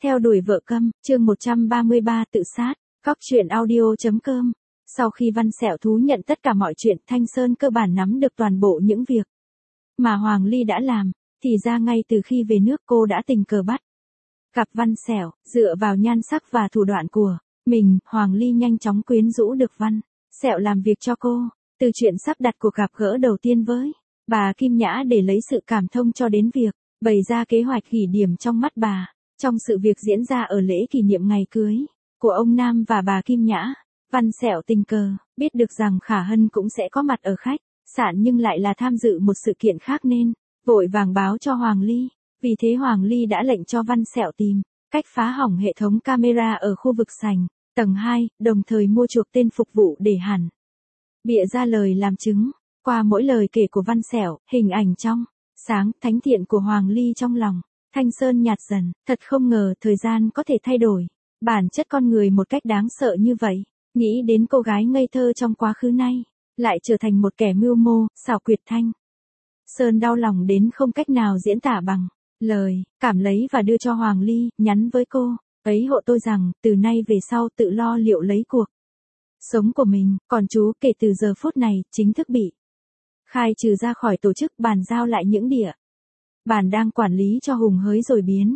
Theo đuổi vợ câm, chương 133 tự sát, Cóc truyện audio.com. Sau khi Văn Sẹo thú nhận tất cả mọi chuyện, Thanh Sơn cơ bản nắm được toàn bộ những việc mà Hoàng Ly đã làm, thì ra ngay từ khi về nước cô đã tình cờ bắt gặp Văn Sẹo, dựa vào nhan sắc và thủ đoạn của mình, Hoàng Ly nhanh chóng quyến rũ được Văn Sẹo làm việc cho cô, từ chuyện sắp đặt cuộc gặp gỡ đầu tiên với bà Kim Nhã để lấy sự cảm thông cho đến việc bày ra kế hoạch ghi điểm trong mắt bà. Trong sự việc diễn ra ở lễ kỷ niệm ngày cưới của ông Nam và bà Kim Nhã, Văn Sẹo tình cờ biết được rằng Khả Hân cũng sẽ có mặt ở khách sạn nhưng lại là tham dự một sự kiện khác nên vội vàng báo cho Hoàng Ly. Vì thế Hoàng Ly đã lệnh cho Văn Sẹo tìm cách phá hỏng hệ thống camera ở khu vực sảnh tầng 2, đồng thời mua chuộc tên phục vụ để hẳn bịa ra lời làm chứng. Qua mỗi lời kể của Văn Sẹo, hình ảnh trong sáng thánh thiện của Hoàng Ly trong lòng Thanh Sơn nhạt dần. Thật không ngờ thời gian có thể thay đổi bản chất con người một cách đáng sợ như vậy. Nghĩ đến cô gái ngây thơ trong quá khứ nay lại trở thành một kẻ mưu mô, xảo quyệt. Thanh Sơn đau lòng đến không cách nào diễn tả bằng lời, cảm lấy và đưa cho Hoàng Ly, nhắn với cô ấy hộ tôi rằng từ nay về sau tự lo liệu lấy cuộc sống của mình, còn chú kể từ giờ phút này chính thức bị khai trừ ra khỏi tổ chức, bàn giao lại những địa bàn đang quản lý cho Hùng Hới rồi biến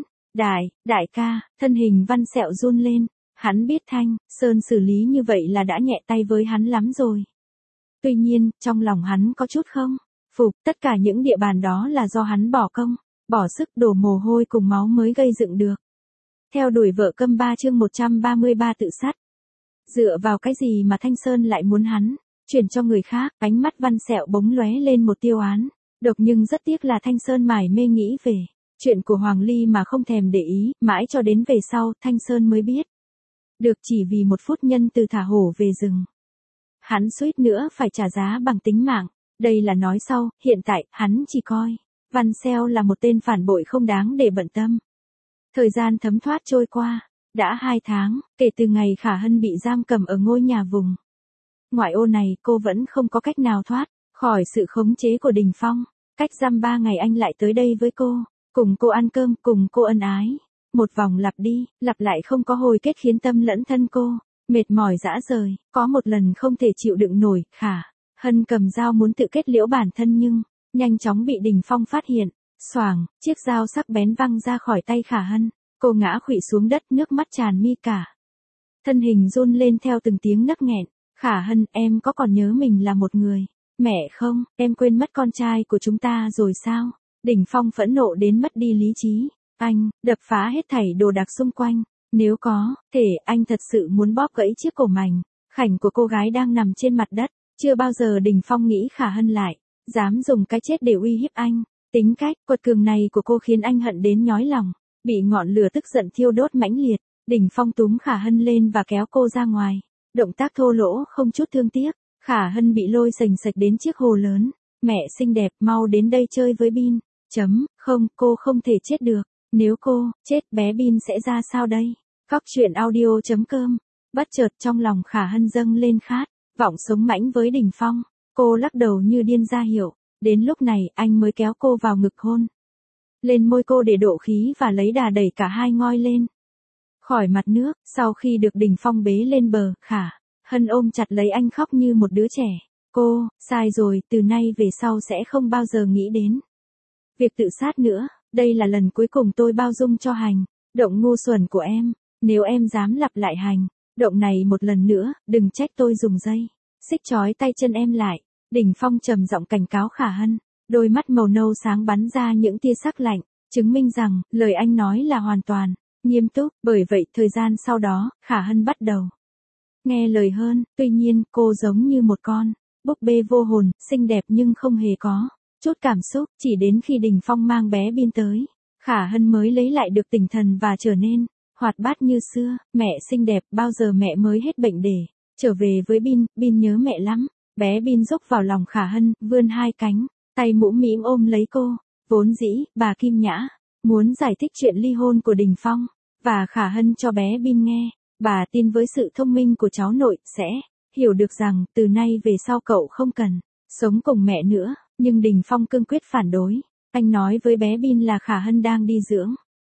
đại ca. Thân hình Văn Sẹo run lên, hắn biết Thanh Sơn xử lý như vậy là đã nhẹ tay với hắn lắm rồi. Tuy nhiên, trong lòng hắn có chút không phục, tất cả những địa bàn đó là do hắn bỏ công, bỏ sức, đổ mồ hôi cùng máu mới gây dựng được. Theo đuổi vợ câm 3 chương 133 tự sát. Dựa vào cái gì mà Thanh Sơn lại muốn hắn chuyển cho người khác? Ánh mắt Văn Sẹo bỗng lóe lên một tiêu án độc, nhưng rất tiếc là Thanh Sơn mải mê nghĩ về chuyện của Hoàng Ly mà không thèm để ý, mãi cho đến về sau Thanh Sơn mới biết được chỉ vì một phút nhân từ thả hổ về rừng, hắn suýt nữa phải trả giá bằng tính mạng. Đây là nói sau, hiện tại hắn chỉ coi Văn Sẹo là một tên phản bội không đáng để bận tâm. Thời gian thấm thoát trôi qua, đã 2 tháng, kể từ ngày Khả Hân bị giam cầm ở ngôi nhà vùng ngoại ô này, cô vẫn không có cách nào thoát khỏi sự khống chế của Đình Phong. Cách giam 3 ngày anh lại tới đây với cô, cùng cô ăn cơm, cùng cô ân ái. Một vòng lặp đi, lặp lại không có hồi kết khiến tâm lẫn thân cô mệt mỏi rã rời. Có một lần không thể chịu đựng nổi, Khả Hân cầm dao muốn tự kết liễu bản thân nhưng nhanh chóng bị Đình Phong phát hiện. Xoàng, chiếc dao sắc bén văng ra khỏi tay Khả Hân. Cô ngã khuỵu xuống đất, nước mắt tràn mi, cả thân hình run lên theo từng tiếng nấc nghẹn. Khả Hân, em có còn nhớ mình là một người mẹ không? Em quên mất con trai của chúng ta rồi sao? Đình Phong phẫn nộ đến mất đi lý trí. Anh đập phá hết thảy đồ đạc xung quanh. Nếu có thể, anh thật sự muốn bóp gãy chiếc cổ mảnh khảnh của cô gái đang nằm trên mặt đất. Chưa bao giờ Đình Phong nghĩ Khả Hân lại dám dùng cái chết để uy hiếp anh. Tính cách quật cường này của cô khiến anh hận đến nhói lòng. Bị ngọn lửa tức giận thiêu đốt mãnh liệt, Đình Phong túm Khả Hân lên và kéo cô ra ngoài. Động tác thô lỗ không chút thương tiếc. Khả Hân bị lôi sềnh sạch đến chiếc hồ lớn. Mẹ xinh đẹp, mau đến đây chơi với Bin. Không, cô không thể chết được. Nếu cô chết, bé Bin sẽ ra sao đây? Cóc truyện audio.com. Bất chợt trong lòng Khả Hân dâng lên khát vọng sống mãnh với Đình Phong. Cô lắc đầu như điên ra hiệu. Đến lúc này anh mới kéo cô vào ngực, hôn lên môi cô để độ khí và lấy đà đẩy cả hai ngoi lên khỏi mặt nước. Sau khi được Đình Phong bế lên bờ, Khả Hân ôm chặt lấy anh khóc như một đứa trẻ. Cô sai rồi, từ nay về sau sẽ không bao giờ nghĩ đến việc tự sát nữa. Đây là lần cuối cùng tôi bao dung cho hành động ngu xuẩn của em. Nếu em dám lặp lại hành động này một lần nữa, đừng trách tôi dùng dây xích trói tay chân em lại. Đình Phong trầm giọng cảnh cáo Khả Hân. Đôi mắt màu nâu sáng bắn ra những tia sắc lạnh, chứng minh rằng lời anh nói là hoàn toàn nghiêm túc. Bởi vậy thời gian sau đó, Khả Hân bắt đầu nghe lời hơn. Tuy nhiên, cô giống như một con búp bê vô hồn, xinh đẹp nhưng không hề có chút cảm xúc. Chỉ đến khi Đình Phong mang bé Bin tới, Khả Hân mới lấy lại được tinh thần và trở nên hoạt bát như xưa. Mẹ xinh đẹp, bao giờ mẹ mới hết bệnh để trở về với Bin? Bin nhớ mẹ lắm. Bé Bin rúc vào lòng Khả Hân, vươn hai cánh tay mũm mĩm ôm lấy cô. Vốn dĩ, bà Kim Nhã muốn giải thích chuyện ly hôn của Đình Phong và Khả Hân cho bé Bin nghe. Bà tin với sự thông minh của cháu nội sẽ hiểu được rằng từ nay về sau cậu không cần sống cùng mẹ nữa. Nhưng Đình Phong cương quyết phản đối. Anh nói với bé Bin là Khả Hân đang đi dưỡng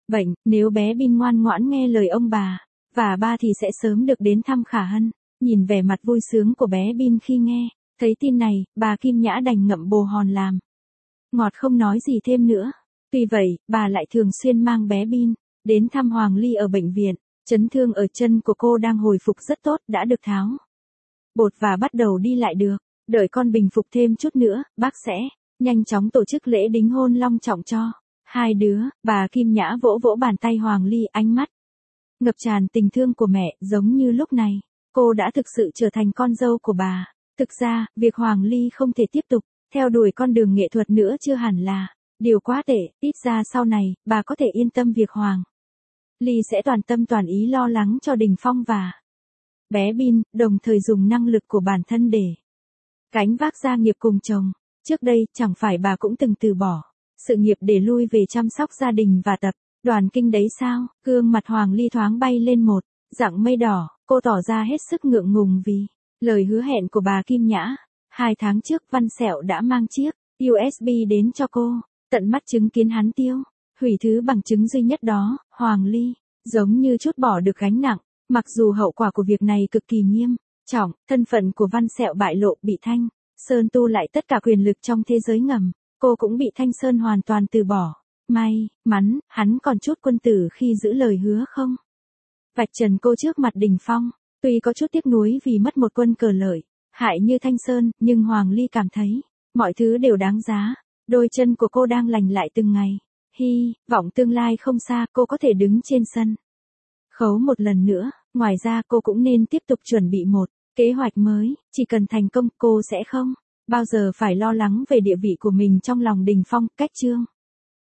Bệnh, nếu bé Bin ngoan ngoãn nghe lời ông bà và ba thì sẽ sớm được đến thăm Khả Hân. Nhìn vẻ mặt vui sướng của bé Bin khi nghe thấy tin này, bà Kim Nhã đành ngậm bồ hòn làm ngọt không nói gì thêm nữa. Tuy vậy, bà lại thường xuyên mang bé Bin đến thăm Hoàng Ly ở bệnh viện. Chấn thương ở chân của cô đang hồi phục rất tốt, đã được tháo bột và bắt đầu đi lại được. Đợi con bình phục thêm chút nữa, bác sẽ nhanh chóng tổ chức lễ đính hôn long trọng cho hai đứa. Bà Kim Nhã vỗ vỗ bàn tay Hoàng Ly, ánh mắt ngập tràn tình thương của mẹ, giống như lúc này cô đã thực sự trở thành con dâu của bà. Thực ra, việc Hoàng Ly không thể tiếp tục theo đuổi con đường nghệ thuật nữa chưa hẳn là điều quá tệ, ít ra sau này, bà có thể yên tâm việc Hoàng Ly sẽ toàn tâm toàn ý lo lắng cho Đình Phong và bé Bin, đồng thời dùng năng lực của bản thân để gánh vác gia nghiệp cùng chồng. Trước đây, chẳng phải bà cũng từng từ bỏ sự nghiệp để lui về chăm sóc gia đình và tập đoàn kinh đấy sao? Gương mặt Hoàng Ly thoáng bay lên một dạng mây đỏ, cô tỏ ra hết sức ngượng ngùng vì lời hứa hẹn của bà Kim Nhã. 2 tháng trước Văn Sẹo đã mang chiếc USB đến cho cô, tận mắt chứng kiến hắn tiêu hủy thứ bằng chứng duy nhất đó. Hoàng Ly giống như trút bỏ được gánh nặng, mặc dù hậu quả của việc này cực kỳ nghiêm trọng, thân phận của Văn Sẹo bại lộ, bị Thanh Sơn tu lại tất cả quyền lực trong thế giới ngầm, cô cũng bị Thanh Sơn hoàn toàn từ bỏ. May mắn, hắn còn chút quân tử khi giữ lời hứa không vạch trần cô trước mặt Đình Phong. Tuy có chút tiếc nuối vì mất một quân cờ lợi hại như Thanh Sơn, nhưng Hoàng Ly cảm thấy mọi thứ đều đáng giá. Đôi chân của cô đang lành lại từng ngày. Hy vọng tương lai không xa cô có thể đứng trên sân khấu một lần nữa. Ngoài ra cô cũng nên tiếp tục chuẩn bị một kế hoạch mới. Chỉ cần thành công, cô sẽ không bao giờ phải lo lắng về địa vị của mình trong lòng Đình Phong. Cách chương